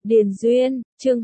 Điền Duyên, chương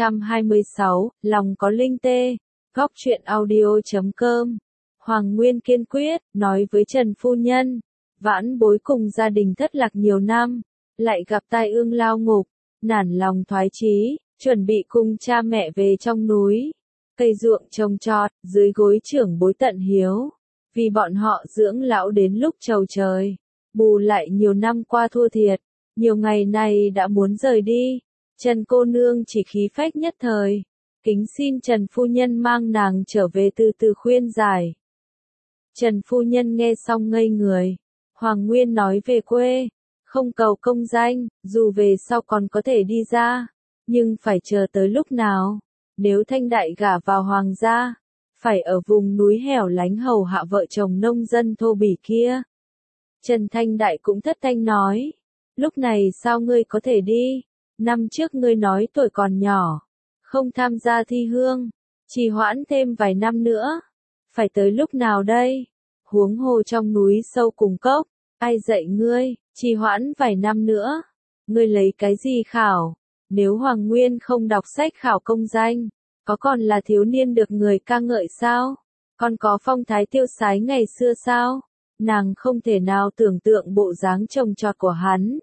226, lòng có linh tê, góc truyện audio.com. Hoàng Nguyên kiên quyết, nói với Trần Phu Nhân, vãn bối cùng gia đình thất lạc nhiều năm, lại gặp tai ương lao ngục, nản lòng thoái chí, chuẩn bị cùng cha mẹ về trong núi, cây ruộng trồng trọt, dưới gối trưởng bối tận hiếu, vì bọn họ dưỡng lão đến lúc trầu trời, bù lại nhiều năm qua thua thiệt, nhiều ngày này đã muốn rời đi. Trần cô nương chỉ khí phách nhất thời, kính xin Trần Phu Nhân mang nàng trở về từ từ khuyên giải. Trần Phu Nhân nghe xong ngây người, Hoàng Nguyên nói về quê, không cầu công danh, dù về sau còn có thể đi ra, nhưng phải chờ tới lúc nào, nếu Thanh Đại gả vào hoàng gia, phải ở vùng núi hẻo lánh hầu hạ vợ chồng nông dân thô bỉ kia. Trần Thanh Đại cũng thất thanh nói, lúc này sao ngươi có thể đi? Năm trước ngươi nói tuổi còn nhỏ, không tham gia thi hương, trì hoãn thêm vài năm nữa. Phải tới lúc nào đây? Huống hồ trong núi sâu cùng cốc, ai dạy ngươi, trì hoãn vài năm nữa? Ngươi lấy cái gì khảo? Nếu Hoàng Nguyên không đọc sách khảo công danh, có còn là thiếu niên được người ca ngợi sao? Còn có phong thái tiêu sái ngày xưa sao? Nàng không thể nào tưởng tượng bộ dáng trông trọt của hắn.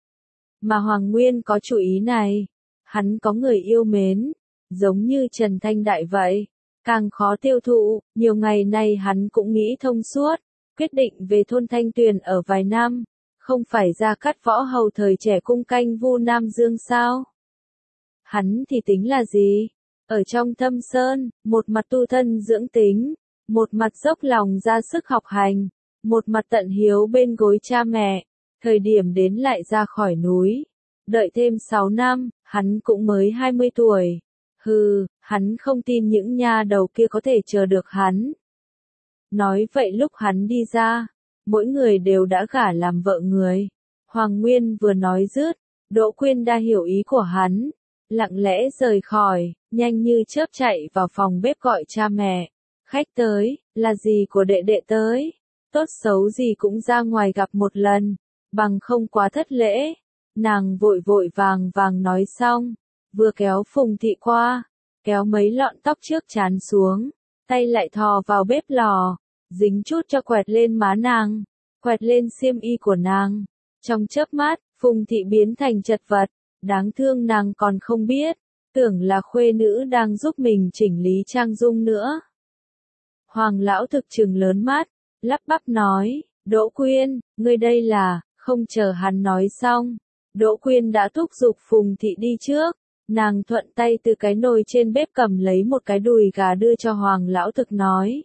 Mà Hoàng Nguyên có chủ ý này, hắn có người yêu mến, giống như Trần Thanh Đại vậy, càng khó tiêu thụ, nhiều ngày nay hắn cũng nghĩ thông suốt, quyết định về thôn Thanh Tuyền ở vài năm, không phải ra cắt võ hầu thời trẻ cung canh Vu Nam Dương sao? Hắn thì tính là gì? Ở trong thâm sơn, một mặt tu thân dưỡng tính, một mặt dốc lòng ra sức học hành, một mặt tận hiếu bên gối cha mẹ. Thời điểm đến lại ra khỏi núi, đợi thêm 6 năm, hắn cũng mới 20 tuổi. Hừ, hắn không tin những nha đầu kia có thể chờ được hắn. Nói vậy lúc hắn đi ra, mỗi người đều đã gả làm vợ người. Hoàng Nguyên vừa nói dứt, Đỗ Quyên đã hiểu ý của hắn, lặng lẽ rời khỏi, nhanh như chớp chạy vào phòng bếp gọi cha mẹ. Khách tới, là gì của đệ đệ tới? Tốt xấu gì cũng ra ngoài gặp một lần, bằng không quá thất lễ. Nàng vội vội vàng vàng nói xong, vừa kéo Phùng Thị qua, kéo mấy lọn tóc trước trán xuống, tay lại thò vào bếp lò, dính chút cho quẹt lên má nàng, quẹt lên xiêm y của nàng. Trong chớp mắt, Phùng Thị biến thành chật vật, đáng thương nàng còn không biết, tưởng là khuê nữ đang giúp mình chỉnh lý trang dung nữa. Hoàng lão thực trừng lớn mắt, lắp bắp nói, Đỗ Quyên, ngươi đây là... Không chờ hắn nói xong, Đỗ Quyên đã thúc giục Phùng Thị đi trước, nàng thuận tay từ cái nồi trên bếp cầm lấy một cái đùi gà đưa cho Hoàng lão thực nói.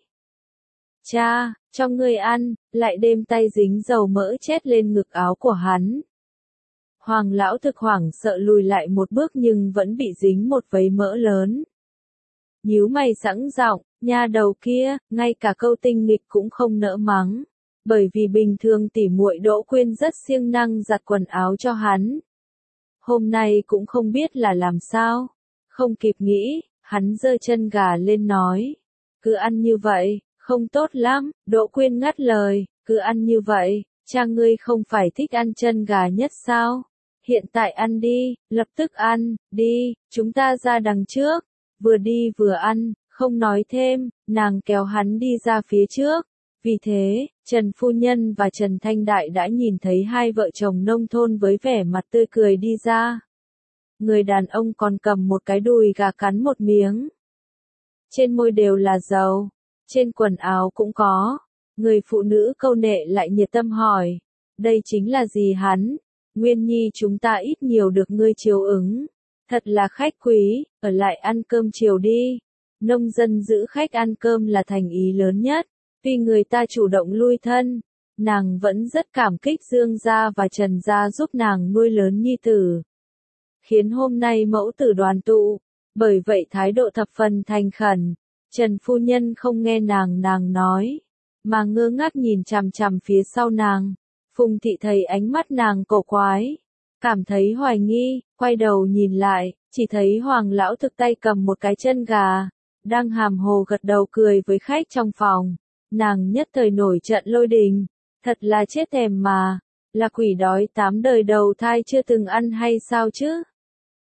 Cha, cho ngươi ăn, lại đêm tay dính dầu mỡ chết lên ngực áo của hắn. Hoàng lão thực hoảng sợ lùi lại một bước nhưng vẫn bị dính một vấy mỡ lớn. Nhíu mày sẵn giọng, nha đầu kia, ngay cả câu tinh nghịch cũng không nỡ mắng. Bởi vì bình thường tỉ muội Đỗ Quyên rất siêng năng giặt quần áo cho hắn. Hôm nay cũng không biết là làm sao. Không kịp nghĩ, hắn giơ chân gà lên nói. Cứ ăn như vậy, không tốt lắm. Đỗ Quyên ngắt lời, cứ ăn như vậy, cha ngươi không phải thích ăn chân gà nhất sao? Hiện tại ăn đi, lập tức ăn, đi, chúng ta ra đằng trước. Vừa đi vừa ăn, không nói thêm, nàng kéo hắn đi ra phía trước. Vì thế, Trần Phu Nhân và Trần Thanh Đại đã nhìn thấy hai vợ chồng nông thôn với vẻ mặt tươi cười đi ra. Người đàn ông còn cầm một cái đùi gà cắn một miếng. Trên môi đều là dầu, trên quần áo cũng có. Người phụ nữ câu nệ lại nhiệt tâm hỏi, đây chính là gì hắn? Nguyên Nhi chúng ta ít nhiều được ngươi chiều ứng. Thật là khách quý, ở lại ăn cơm chiều đi. Nông dân giữ khách ăn cơm là thành ý lớn nhất. Tuy người ta chủ động lui thân, nàng vẫn rất cảm kích Dương gia và Trần gia giúp nàng nuôi lớn nhi tử. Khiến hôm nay mẫu tử đoàn tụ, bởi vậy thái độ thập phần thành khẩn. Trần Phu Nhân không nghe nàng nói, mà ngơ ngác nhìn chằm chằm phía sau nàng. Phùng Thị thấy ánh mắt nàng cổ quái, cảm thấy hoài nghi, quay đầu nhìn lại, chỉ thấy Hoàng lão thực tay cầm một cái chân gà, đang hàm hồ gật đầu cười với khách trong phòng. Nàng nhất thời nổi trận lôi đình, thật là chết thèm mà, là quỷ đói 8 đời đầu thai chưa từng ăn hay sao chứ?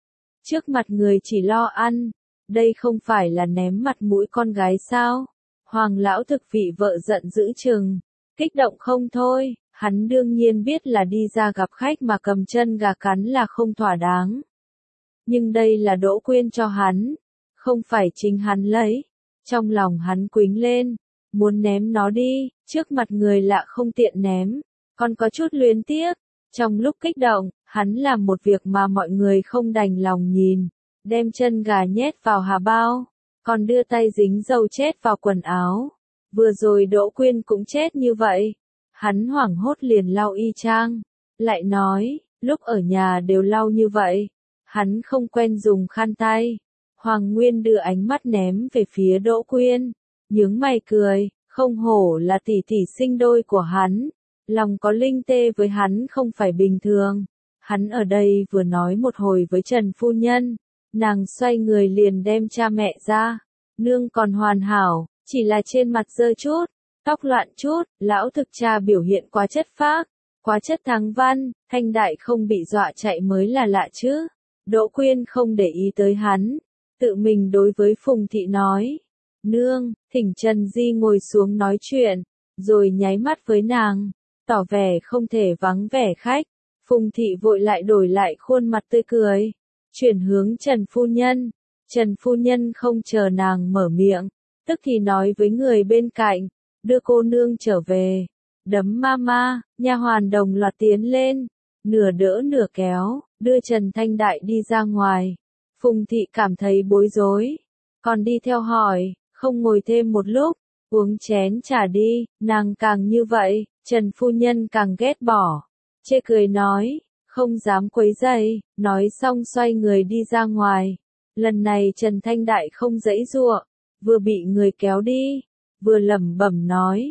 trước mặt người chỉ lo ăn, đây không phải là ném mặt mũi con gái sao? Hoàng lão thực vị vợ giận dữ chừng, kích động không thôi, hắn đương nhiên biết là đi ra gặp khách mà cầm chân gà cắn là không thỏa đáng. Nhưng đây là Đỗ Quyên cho hắn, không phải chính hắn lấy. Trong lòng hắn quýnh lên, muốn ném nó đi, trước mặt người lạ không tiện ném, còn có chút luyến tiếc. Trong lúc kích động, hắn làm một việc mà mọi người không đành lòng nhìn, đem chân gà nhét vào hà bao, còn đưa tay dính dầu chết vào quần áo. Vừa rồi Đỗ Quyên cũng chết như vậy. Hắn hoảng hốt liền lau y chang, lại nói, lúc ở nhà đều lau như vậy. Hắn không quen dùng khăn tay. Hoàng Nguyên đưa ánh mắt ném về phía Đỗ Quyên, nhướng mày cười, không hổ là tỷ tỷ sinh đôi của hắn, lòng có linh tê với hắn không phải bình thường. Hắn ở đây vừa nói một hồi với Trần phu nhân, nàng xoay người liền đem cha mẹ ra, nương còn hoàn hảo, chỉ là trên mặt dơ chút, tóc loạn chút, lão thực cha biểu hiện quá chất phác, quá chất thắng văn, Thanh Đại không bị dọa chạy mới là lạ chứ. Đỗ Quyên không để ý tới hắn, tự mình đối với Phùng Thị nói, nương, thỉnh Trần Di ngồi xuống nói chuyện, rồi nháy mắt với nàng, tỏ vẻ không thể vắng vẻ khách. Phùng Thị vội lại đổi lại khuôn mặt tươi cười, chuyển hướng Trần phu nhân. Trần phu nhân không chờ nàng mở miệng, tức thì nói với người bên cạnh, đưa cô nương trở về. Đấm mama, nha hoàn đồng loạt tiến lên, nửa đỡ nửa kéo, đưa Trần Thanh Đại đi ra ngoài. Phùng Thị cảm thấy bối rối, còn đi theo hỏi, không ngồi thêm một lúc, uống chén trà đi. Nàng càng như vậy, Trần phu nhân càng ghét bỏ, chê cười nói, không dám quấy rầy, nói xong xoay người đi ra ngoài. Lần này Trần Thanh Đại không giãy giụa, vừa bị người kéo đi, vừa lẩm bẩm nói,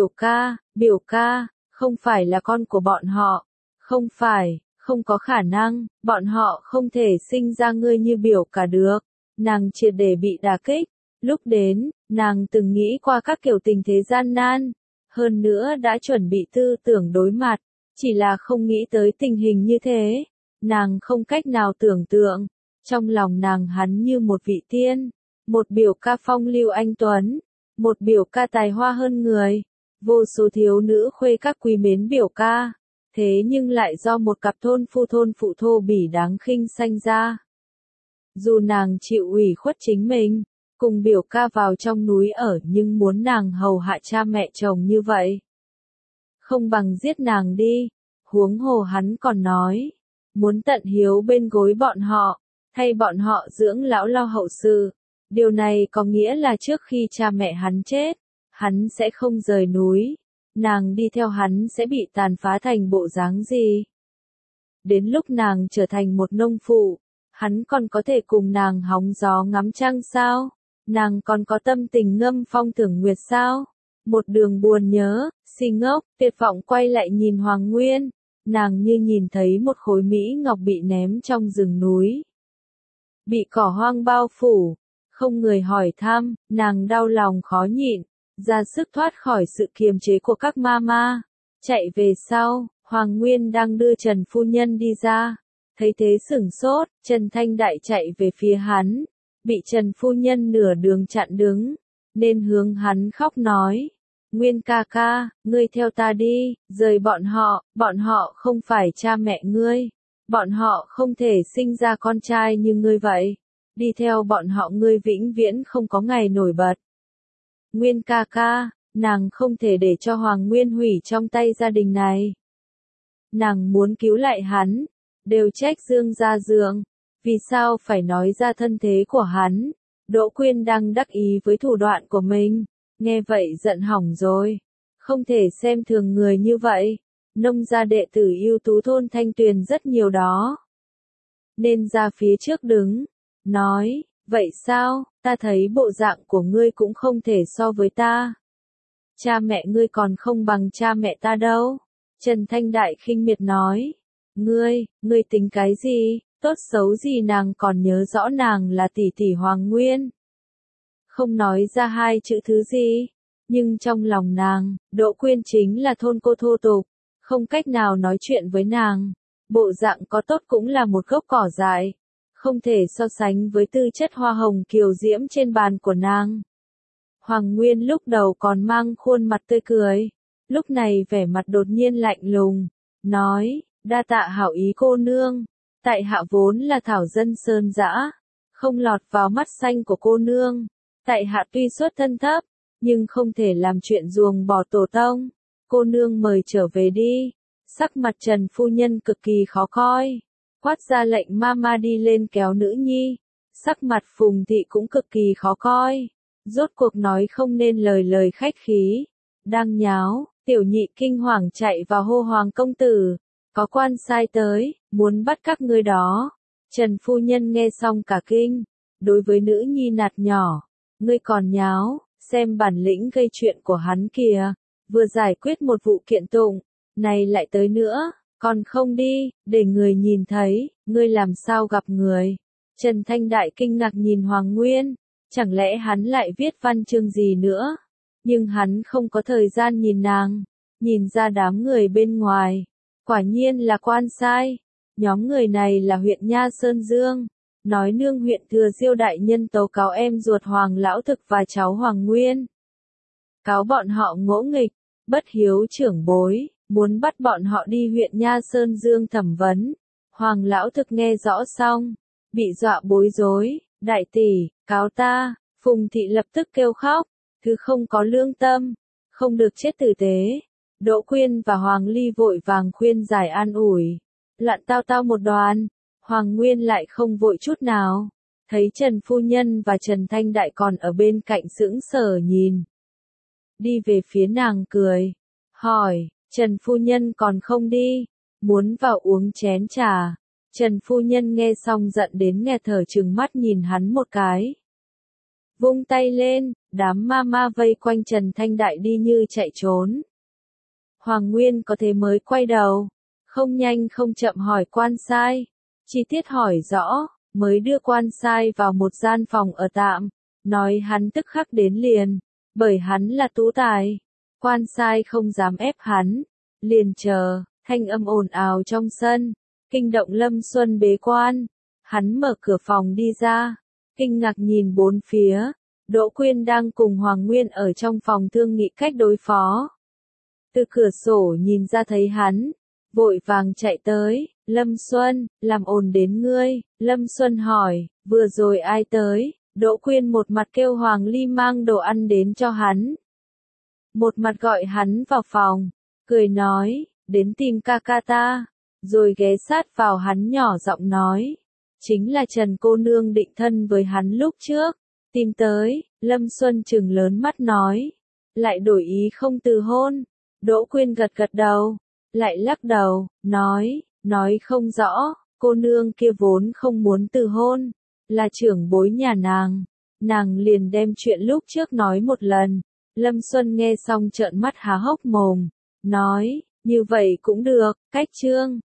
biểu ca, không phải là con của bọn họ, không phải, không có khả năng, bọn họ không thể sinh ra ngươi như biểu ca được. Nàng triệt để bị đả kích, lúc đến, nàng từng nghĩ qua các kiểu tình thế gian nan, hơn nữa đã chuẩn bị tư tưởng đối mặt, chỉ là không nghĩ tới tình hình như thế, nàng không cách nào tưởng tượng. Trong lòng nàng hắn như một vị tiên, một biểu ca phong lưu anh tuấn, một biểu ca tài hoa hơn người, vô số thiếu nữ khuê các quý mến biểu ca, thế nhưng lại do một cặp thôn phụ thô bỉ đáng khinh sanh ra. Dù nàng chịu ủy khuất chính mình, cùng biểu ca vào trong núi ở nhưng muốn nàng hầu hạ cha mẹ chồng như vậy, không bằng giết nàng đi. Huống hồ hắn còn nói, muốn tận hiếu bên gối bọn họ, thay bọn họ dưỡng lão lo hậu sự. Điều này có nghĩa là trước khi cha mẹ hắn chết, hắn sẽ không rời núi, nàng đi theo hắn sẽ bị tàn phá thành bộ dáng gì. Đến lúc nàng trở thành một nông phụ, hắn còn có thể cùng nàng hóng gió ngắm trăng sao? Nàng còn có tâm tình ngâm phong thưởng nguyệt sao? Một đường buồn nhớ, si ngốc, tuyệt vọng quay lại nhìn Hoàng Nguyên, nàng như nhìn thấy một khối mỹ ngọc bị ném trong rừng núi, bị cỏ hoang bao phủ, không người hỏi thăm, nàng đau lòng khó nhịn, ra sức thoát khỏi sự kiềm chế của các mama. Chạy về sau, Hoàng Nguyên đang đưa Trần phu nhân đi ra, thấy thế sửng sốt, Trần Thanh Đại chạy về phía hắn, bị Trần phu nhân nửa đường chặn đứng, nên hướng hắn khóc nói, Nguyên ca ca, ngươi theo ta đi, rời bọn họ không phải cha mẹ ngươi, bọn họ không thể sinh ra con trai như ngươi vậy, đi theo bọn họ ngươi vĩnh viễn không có ngày nổi bật. Nguyên ca ca, nàng không thể để cho Hoàng Nguyên hủy trong tay gia đình này. Nàng muốn cứu lại hắn, đều trách Dương Gia Dượng, vì sao phải nói ra thân thế của hắn. Đỗ Quyên đang đắc ý với thủ đoạn của mình, nghe vậy giận hỏng rồi, không thể xem thường người như vậy, nông gia đệ tử ưu tú thôn Thanh Tuyền rất nhiều đó. Nên ra phía trước đứng, nói, vậy sao, ta thấy bộ dạng của ngươi cũng không thể so với ta. Cha mẹ ngươi còn không bằng cha mẹ ta đâu. Trần Thanh Đại khinh miệt nói, ngươi tính cái gì, tốt xấu gì nàng còn nhớ rõ nàng là tỷ tỷ Hoàng Nguyên. Không nói ra hai chữ thứ gì, nhưng trong lòng nàng, Đỗ Quyên chính là thôn cô thô tục, không cách nào nói chuyện với nàng. Bộ dạng có tốt cũng là một gốc cỏ dại, không thể so sánh với tư chất hoa hồng kiều diễm trên bàn của nàng. Hoàng Nguyên lúc đầu còn mang khuôn mặt tươi cười, lúc này vẻ mặt đột nhiên lạnh lùng, nói, đa tạ hảo ý cô nương, tại hạ vốn là thảo dân sơn dã, không lọt vào mắt xanh của cô nương, tại hạ tuy xuất thân thấp, nhưng không thể làm chuyện ruồng bỏ tổ tông, cô nương mời trở về đi. Sắc mặt Trần phu nhân cực kỳ khó coi, quát ra lệnh mama đi lên kéo nữ nhi, sắc mặt Phùng thị cũng cực kỳ khó coi, rốt cuộc nói không nên lời khách khí, đang nháo, tiểu nhị kinh hoàng chạy vào hô Hoàng công tử, có quan sai tới, muốn bắt các ngươi đó. Trần phu nhân nghe xong cả kinh, đối với nữ nhi nạt nhỏ, ngươi còn nháo, xem bản lĩnh gây chuyện của hắn kìa, vừa giải quyết một vụ kiện tụng, này lại tới nữa, còn không đi, để người nhìn thấy, ngươi làm sao gặp người. Trần Thanh Đại kinh ngạc nhìn Hoàng Nguyên, chẳng lẽ hắn lại viết văn chương gì nữa, nhưng hắn không có thời gian nhìn nàng, nhìn ra đám người bên ngoài, quả nhiên là quan sai, nhóm người này là huyện Nha Sơn Dương, nói nương huyện Thừa Diêu đại nhân tố cáo em ruột Hoàng Lão Thực và cháu Hoàng Nguyên. Cáo bọn họ ngỗ nghịch, bất hiếu trưởng bối, muốn bắt bọn họ đi huyện Nha Sơn Dương thẩm vấn. Hoàng Lão Thực nghe rõ xong, bị dọa bối rối, đại tỷ, cáo ta, Phùng thị lập tức kêu khóc, thứ không có lương tâm, không được chết tử tế. Đỗ Quyên và Hoàng Ly vội vàng khuyên giải an ủi, loạn tao tao một đoàn, Hoàng Nguyên lại không vội chút nào, thấy Trần phu nhân và Trần Thanh Đại còn ở bên cạnh sững sờ nhìn. Đi về phía nàng cười, hỏi, Trần phu nhân còn không đi, muốn vào uống chén trà. Trần phu nhân nghe xong giận đến nghẹt thở trừng mắt nhìn hắn một cái. Vung tay lên, đám ma vây quanh Trần Thanh Đại đi như chạy trốn. Hoàng Nguyên có thế mới quay đầu, không nhanh không chậm hỏi quan sai, chi tiết hỏi rõ, mới đưa quan sai vào một gian phòng ở tạm, nói hắn tức khắc đến liền, bởi hắn là tú tài. Quan sai không dám ép hắn, liền chờ, thanh âm ồn ào trong sân, kinh động Lâm Xuân bế quan, hắn mở cửa phòng đi ra, kinh ngạc nhìn bốn phía, Đỗ Quyên đang cùng Hoàng Nguyên ở trong phòng thương nghị cách đối phó. Từ cửa sổ nhìn ra thấy hắn, vội vàng chạy tới, Lâm Xuân, làm ồn đến ngươi. Lâm Xuân hỏi, vừa rồi ai tới? Đỗ Quyên một mặt kêu Hoàng Ly mang đồ ăn đến cho hắn, một mặt gọi hắn vào phòng, cười nói, đến tìm ca ca ta, rồi ghé sát vào hắn nhỏ giọng nói, chính là Trần cô nương định thân với hắn lúc trước, tìm tới. Lâm Xuân trừng lớn mắt nói, lại đổi ý không từ hôn. Đỗ Quyên gật gật đầu, lại lắc đầu, nói không rõ, cô nương kia vốn không muốn từ hôn, là trưởng bối nhà nàng liền đem chuyện lúc trước nói một lần. Lâm Xuân nghe xong trợn mắt há hốc mồm, nói, như vậy cũng được, cách chương.